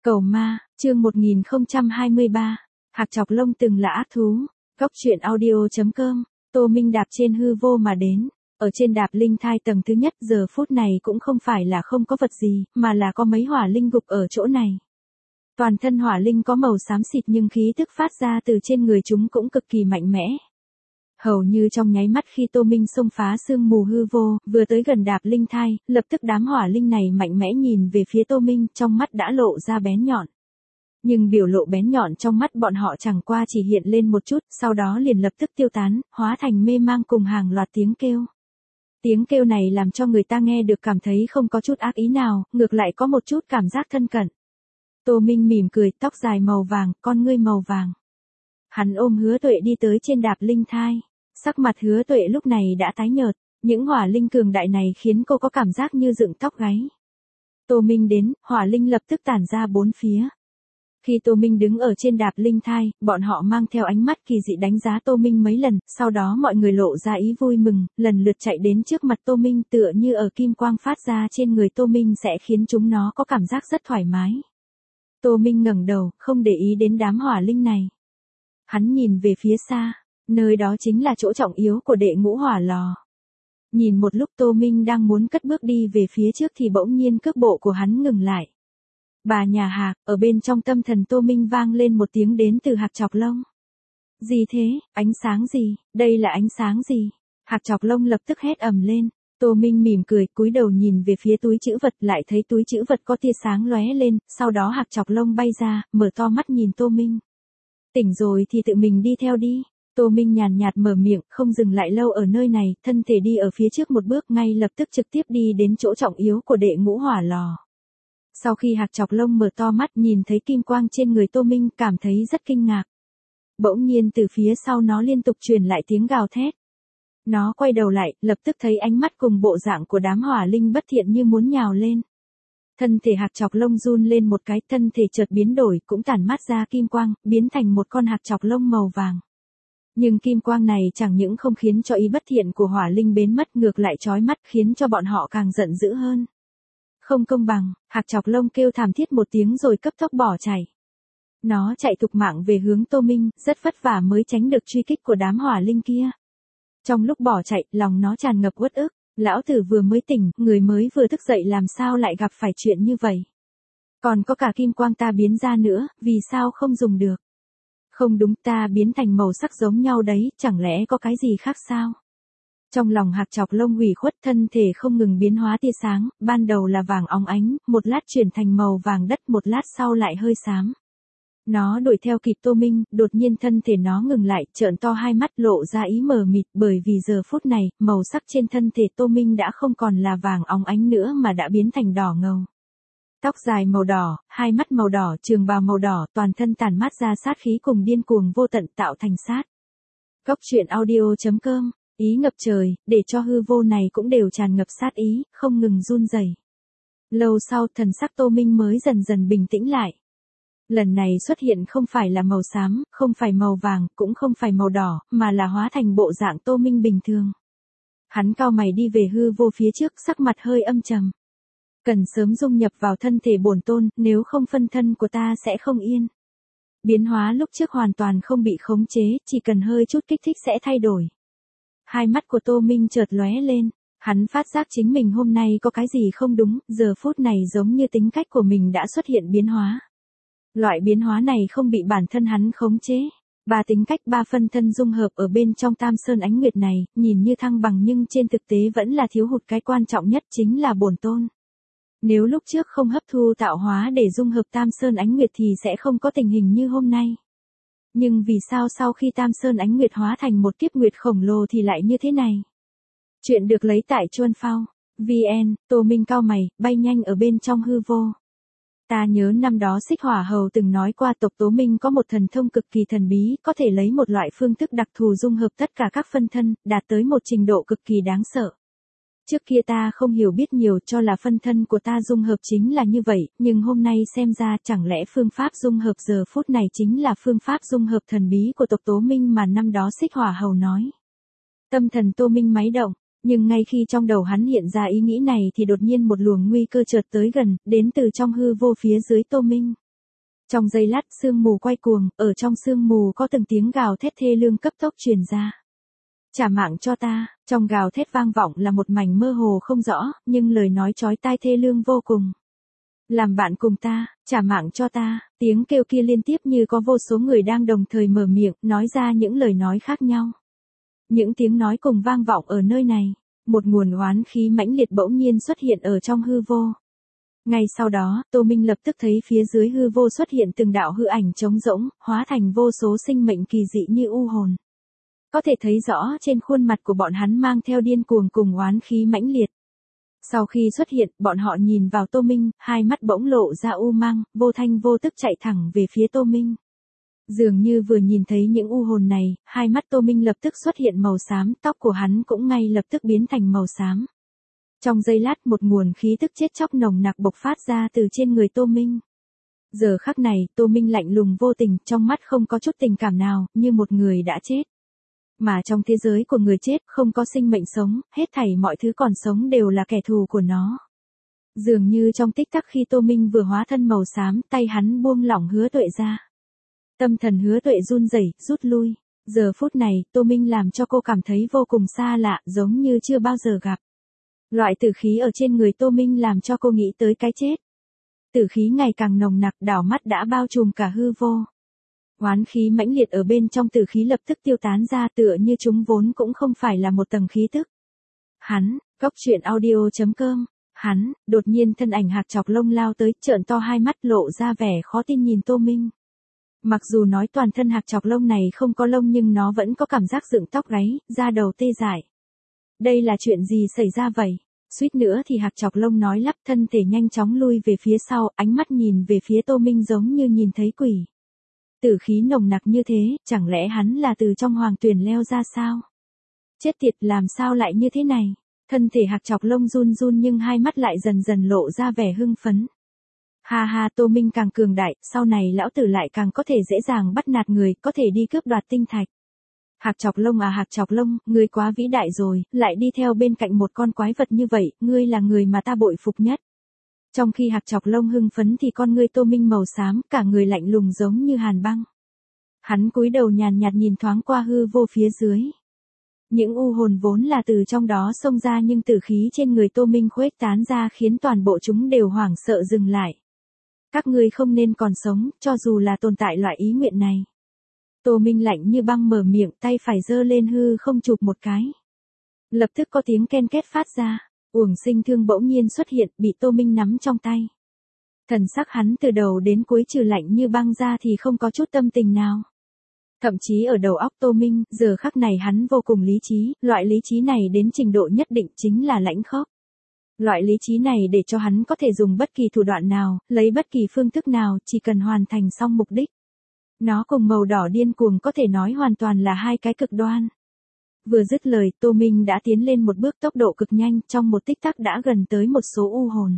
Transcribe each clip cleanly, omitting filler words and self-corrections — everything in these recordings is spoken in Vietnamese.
Cầu ma, chương 1023. Hạc chọc lông từng là ác thú. Góc truyện audio.com. Tô Minh đạp trên hư vô mà đến. Ở trên đạp linh thai tầng thứ nhất giờ phút này cũng không phải là không có vật gì, mà là có mấy hỏa linh gục ở chỗ này. Toàn thân hỏa linh có màu xám xịt nhưng khí tức phát ra từ trên người chúng cũng cực kỳ mạnh mẽ. Hầu như trong nháy mắt khi Tô Minh xông phá sương mù hư vô, vừa tới gần đạp linh thai, lập tức đám hỏa linh này mạnh mẽ nhìn về phía Tô Minh, trong mắt đã lộ ra bén nhọn. Nhưng biểu lộ bén nhọn trong mắt bọn họ chẳng qua chỉ hiện lên một chút, sau đó liền lập tức tiêu tán, hóa thành mê mang cùng hàng loạt tiếng kêu. Tiếng kêu này làm cho người ta nghe được cảm thấy không có chút ác ý nào, ngược lại có một chút cảm giác thân cận. Tô Minh mỉm cười, tóc dài màu vàng, con ngươi màu vàng. Hắn ôm Hứa Tuệ đi tới trên đạp linh thai. Sắc mặt Hứa Tuệ lúc này đã tái nhợt, những hỏa linh cường đại này khiến cô có cảm giác như dựng tóc gáy. Tô Minh đến, hỏa linh lập tức tản ra bốn phía. Khi Tô Minh đứng ở trên đạp linh thai, bọn họ mang theo ánh mắt kỳ dị đánh giá Tô Minh mấy lần, sau đó mọi người lộ ra ý vui mừng, lần lượt chạy đến trước mặt Tô Minh tựa như ở kim quang phát ra trên người Tô Minh sẽ khiến chúng nó có cảm giác rất thoải mái. Tô Minh ngẩng đầu, không để ý đến đám hỏa linh này. Hắn nhìn về phía xa, nơi đó chính là chỗ trọng yếu của đệ ngũ hỏa lò. Nhìn một lúc Tô Minh đang muốn cất bước đi về phía trước thì bỗng nhiên cước bộ của hắn ngừng lại. Bà nhà Hạc, ở bên trong tâm thần Tô Minh vang lên một tiếng đến từ Hạc chọc lông. Gì thế, ánh sáng gì, đây là ánh sáng gì? Hạc chọc lông lập tức hét ầm lên. Tô Minh mỉm cười, cúi đầu nhìn về phía túi trữ vật, lại thấy túi trữ vật có tia sáng lóe lên, sau đó Hạc chọc lông bay ra, mở to mắt nhìn Tô Minh. Tỉnh rồi thì tự mình đi theo đi. Tô Minh nhàn nhạt mở miệng, không dừng lại lâu ở nơi này, thân thể đi ở phía trước một bước ngay lập tức trực tiếp đi đến chỗ trọng yếu của đệ ngũ hỏa lò. Sau khi Hạc chọc lông mở to mắt nhìn thấy kim quang trên người Tô Minh cảm thấy rất kinh ngạc. Bỗng nhiên từ phía sau nó liên tục truyền lại tiếng gào thét. Nó quay đầu lại, lập tức thấy ánh mắt cùng bộ dạng của đám hỏa linh bất thiện như muốn nhào lên. Thân thể Hạc chọc lông run lên một cái, thân thể chợt biến đổi, cũng tản mát ra kim quang, biến thành một con hạc chọc lông màu vàng. Nhưng kim quang này chẳng những không khiến cho ý bất thiện của hỏa linh biến mất, ngược lại chói mắt khiến cho bọn họ càng giận dữ hơn. Không công bằng, hạc chọc lông kêu thảm thiết một tiếng rồi cấp tốc bỏ chạy. Nó chạy thục mạng về hướng Tô Minh, rất vất vả mới tránh được truy kích của đám hỏa linh kia. Trong lúc bỏ chạy, lòng nó tràn ngập uất ức. Lão tử vừa mới tỉnh, người mới vừa thức dậy làm sao lại gặp phải chuyện như vậy. Còn có cả kim quang ta biến ra nữa, vì sao không dùng được? Không đúng, ta biến thành màu sắc giống nhau đấy, chẳng lẽ có cái gì khác sao? Trong lòng hạc chọc lông ủy khuất, thân thể không ngừng biến hóa tia sáng, ban đầu là vàng óng ánh, một lát chuyển thành màu vàng đất, một lát sau lại hơi xám. Nó đuổi theo kịp Tô Minh, đột nhiên thân thể nó ngừng lại, trợn to hai mắt lộ ra ý mờ mịt, bởi vì giờ phút này, màu sắc trên thân thể Tô Minh đã không còn là vàng óng ánh nữa mà đã biến thành đỏ ngầu. Tóc dài màu đỏ, hai mắt màu đỏ, trường bào màu đỏ, toàn thân tản mát ra sát khí cùng điên cuồng vô tận tạo thành sát. Góc truyện audio.com, ý ngập trời, để cho hư vô này cũng đều tràn ngập sát ý, không ngừng run rẩy. Lâu sau thần sắc Tô Minh mới dần dần bình tĩnh lại. Lần này xuất hiện không phải là màu xám, không phải màu vàng, cũng không phải màu đỏ, mà là hóa thành bộ dạng Tô Minh bình thường. Hắn cau mày đi về hư vô phía trước, sắc mặt hơi âm trầm. Cần sớm dung nhập vào thân thể bổn tôn, nếu không phân thân của ta sẽ không yên. Biến hóa lúc trước hoàn toàn không bị khống chế, chỉ cần hơi chút kích thích sẽ thay đổi. Hai mắt của Tô Minh chợt lóe lên. Hắn phát giác chính mình hôm nay có cái gì không đúng, giờ phút này giống như tính cách của mình đã xuất hiện biến hóa. Loại biến hóa này không bị bản thân hắn khống chế. Ba tính cách ba phân thân dung hợp ở bên trong Tam Sơn Ánh Nguyệt này, nhìn như thăng bằng nhưng trên thực tế vẫn là thiếu hụt cái quan trọng nhất chính là bổn tôn. Nếu lúc trước không hấp thu tạo hóa để dung hợp Tam Sơn Ánh Nguyệt thì sẽ không có tình hình như hôm nay. Nhưng vì sao sau khi Tam Sơn Ánh Nguyệt hóa thành một kiếp nguyệt khổng lồ thì lại như thế này? Chuyện được lấy tại Chuan Phao. VN, Tô Minh cau mày, bay nhanh ở bên trong hư vô. Ta nhớ năm đó Xích Hỏa Hầu từng nói qua tộc Tố Minh có một thần thông cực kỳ thần bí, có thể lấy một loại phương thức đặc thù dung hợp tất cả các phân thân, đạt tới một trình độ cực kỳ đáng sợ. Trước kia ta không hiểu biết nhiều cho là phân thân của ta dung hợp chính là như vậy, nhưng hôm nay xem ra chẳng lẽ phương pháp dung hợp giờ phút này chính là phương pháp dung hợp thần bí của tộc Tố Minh mà năm đó Xích Hỏa Hầu nói. Tâm thần Tô Minh máy động. Nhưng ngay khi trong đầu hắn hiện ra ý nghĩ này thì đột nhiên một luồng nguy cơ chợt tới gần, đến từ trong hư vô phía dưới Tô Minh. Trong giây lát sương mù quay cuồng, ở trong sương mù có từng tiếng gào thét thê lương cấp tốc truyền ra. Trả mạng cho ta, trong gào thét vang vọng là một mảnh mơ hồ không rõ, nhưng lời nói chói tai thê lương vô cùng. Làm bạn cùng ta, trả mạng cho ta, tiếng kêu kia liên tiếp như có vô số người đang đồng thời mở miệng, nói ra những lời nói khác nhau. Những tiếng nói cùng vang vọng ở nơi này, một nguồn oán khí mãnh liệt bỗng nhiên xuất hiện ở trong hư vô. Ngay sau đó, Tô Minh lập tức thấy phía dưới hư vô xuất hiện từng đạo hư ảnh trống rỗng, hóa thành vô số sinh mệnh kỳ dị như u hồn. Có thể thấy rõ trên khuôn mặt của bọn hắn mang theo điên cuồng cùng oán khí mãnh liệt. Sau khi xuất hiện, bọn họ nhìn vào Tô Minh, hai mắt bỗng lộ ra u mang, vô thanh vô tức chạy thẳng về phía Tô Minh. Dường như vừa nhìn thấy những u hồn này, hai mắt Tô Minh lập tức xuất hiện màu xám, tóc của hắn cũng ngay lập tức biến thành màu xám. Trong giây lát một nguồn khí tức chết chóc nồng nặc bộc phát ra từ trên người Tô Minh. Giờ khắc này, Tô Minh lạnh lùng vô tình, trong mắt không có chút tình cảm nào, như một người đã chết. Mà trong thế giới của người chết không có sinh mệnh sống, hết thảy mọi thứ còn sống đều là kẻ thù của nó. Dường như trong tích tắc khi Tô Minh vừa hóa thân màu xám, tay hắn buông lỏng Hứa Tuệ ra. Tâm thần Hứa Tuệ run rẩy, rút lui. Giờ phút này, Tô Minh làm cho cô cảm thấy vô cùng xa lạ, giống như chưa bao giờ gặp. Loại tử khí ở trên người Tô Minh làm cho cô nghĩ tới cái chết. Tử khí ngày càng nồng nặc, đảo mắt đã bao trùm cả hư vô. Oán khí mãnh liệt ở bên trong tử khí lập tức tiêu tán ra, tựa như chúng vốn cũng không phải là một tầng khí tức. Hắn, Cốc.audio.com, hắn, đột nhiên thân ảnh Hạc Chọc Lông lao tới, trợn to hai mắt lộ ra vẻ khó tin nhìn Tô Minh. Mặc dù nói toàn thân Hạc Chọc Lông này không có lông nhưng nó vẫn có cảm giác dựng tóc gáy, da đầu tê dại. Đây là chuyện gì xảy ra vậy? Suýt nữa thì Hạc Chọc Lông nói lắp, thân thể nhanh chóng lui về phía sau, ánh mắt nhìn về phía Tô Minh giống như nhìn thấy quỷ. Tử khí nồng nặc như thế, chẳng lẽ hắn là từ trong hoàng tuyền leo ra sao? Chết tiệt, làm sao lại như thế này? Thân thể Hạc Chọc Lông run run nhưng hai mắt lại dần dần lộ ra vẻ hưng phấn. Ha ha, Tô Minh càng cường đại, sau này lão tử lại càng có thể dễ dàng bắt nạt người, có thể đi cướp đoạt tinh thạch. Hạc Chọc Lông à, Hạc Chọc Lông, ngươi quá vĩ đại rồi, lại đi theo bên cạnh một con quái vật như vậy, ngươi là người mà ta bội phục nhất. Trong khi Hạc Chọc Lông hưng phấn thì con ngươi Tô Minh màu xám, cả người lạnh lùng giống như hàn băng. Hắn cúi đầu nhàn nhạt nhìn thoáng qua hư vô phía dưới. Những u hồn vốn là từ trong đó xông ra nhưng tử khí trên người Tô Minh khuếch tán ra khiến toàn bộ chúng đều hoảng sợ dừng lại. Các ngươi không nên còn sống, cho dù là tồn tại loại ý nguyện này. Tô Minh lạnh như băng mở miệng, tay phải giơ lên hư không chụp một cái. Lập tức có tiếng ken két phát ra, Uổng Sinh Thương bỗng nhiên xuất hiện, bị Tô Minh nắm trong tay. Thần sắc hắn từ đầu đến cuối trừ lạnh như băng ra thì không có chút tâm tình nào. Thậm chí ở đầu óc Tô Minh, giờ khắc này hắn vô cùng lý trí, loại lý trí này đến trình độ nhất định chính là lãnh khốc. Loại lý trí này để cho hắn có thể dùng bất kỳ thủ đoạn nào, lấy bất kỳ phương thức nào, chỉ cần hoàn thành xong mục đích. Nó cùng màu đỏ điên cuồng có thể nói hoàn toàn là hai cái cực đoan. Vừa dứt lời, Tô Minh đã tiến lên một bước tốc độ cực nhanh, trong một tích tắc đã gần tới một số u hồn.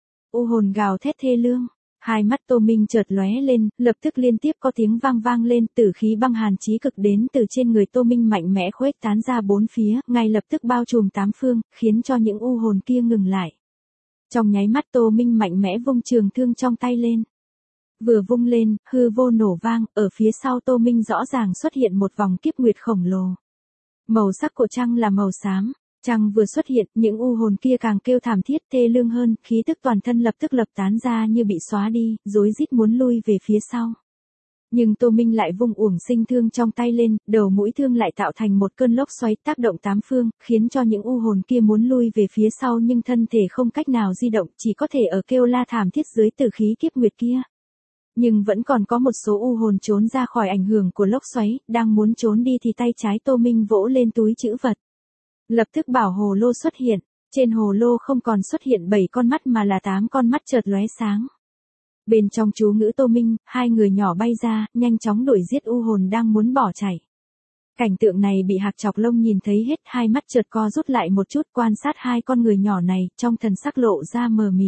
U hồn gào thét thê lương. Hai mắt Tô Minh chợt lóe lên, lập tức liên tiếp có tiếng vang vang lên, tử khí băng hàn chí cực đến từ trên người Tô Minh mạnh mẽ khuếch tán ra bốn phía, ngay lập tức bao trùm tám phương, khiến cho những u hồn kia ngừng lại. Trong nháy mắt Tô Minh mạnh mẽ vung trường thương trong tay lên. Vừa vung lên, hư vô nổ vang, ở phía sau Tô Minh rõ ràng xuất hiện một vòng kiếp nguyệt khổng lồ. Màu sắc của trăng là màu xám. Trăng vừa xuất hiện, những u hồn kia càng kêu thảm thiết thê lương hơn, khí tức toàn thân lập tức lập tán ra như bị xóa đi, rối rít muốn lui về phía sau. Nhưng Tô Minh lại vung Uổng Sinh Thương trong tay lên, đầu mũi thương lại tạo thành một cơn lốc xoáy tác động tám phương, khiến cho những u hồn kia muốn lui về phía sau nhưng thân thể không cách nào di động, chỉ có thể ở kêu la thảm thiết dưới tử khí kiếp nguyệt kia. Nhưng vẫn còn có một số u hồn trốn ra khỏi ảnh hưởng của lốc xoáy, đang muốn trốn đi thì tay trái Tô Minh vỗ lên túi trữ vật. Lập tức bảo hồ lô xuất hiện, trên hồ lô không còn xuất hiện 7 con mắt mà là 8 con mắt chợt lóe sáng. Bên trong chú ngữ Tô Minh, hai người nhỏ bay ra, nhanh chóng đuổi giết u hồn đang muốn bỏ chạy. Cảnh tượng này bị Hạc Chọc Lông nhìn thấy hết, hai mắt chợt co rút lại một chút quan sát hai con người nhỏ này, trong thần sắc lộ ra mờ mịt.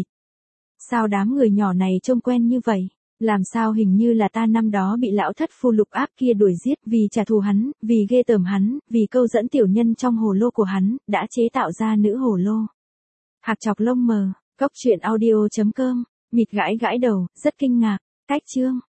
Sao đám người nhỏ này trông quen như vậy? Làm sao hình như là ta năm đó bị lão thất phu Lục Áp kia đuổi giết vì trả thù hắn, vì ghê tởm hắn, vì câu dẫn tiểu nhân trong hồ lô của hắn, đã chế tạo ra nữ hồ lô. Hạc Chọc Lông mờ, Cốc.audio.com, mịt gãi gãi đầu, rất kinh ngạc, cách chương.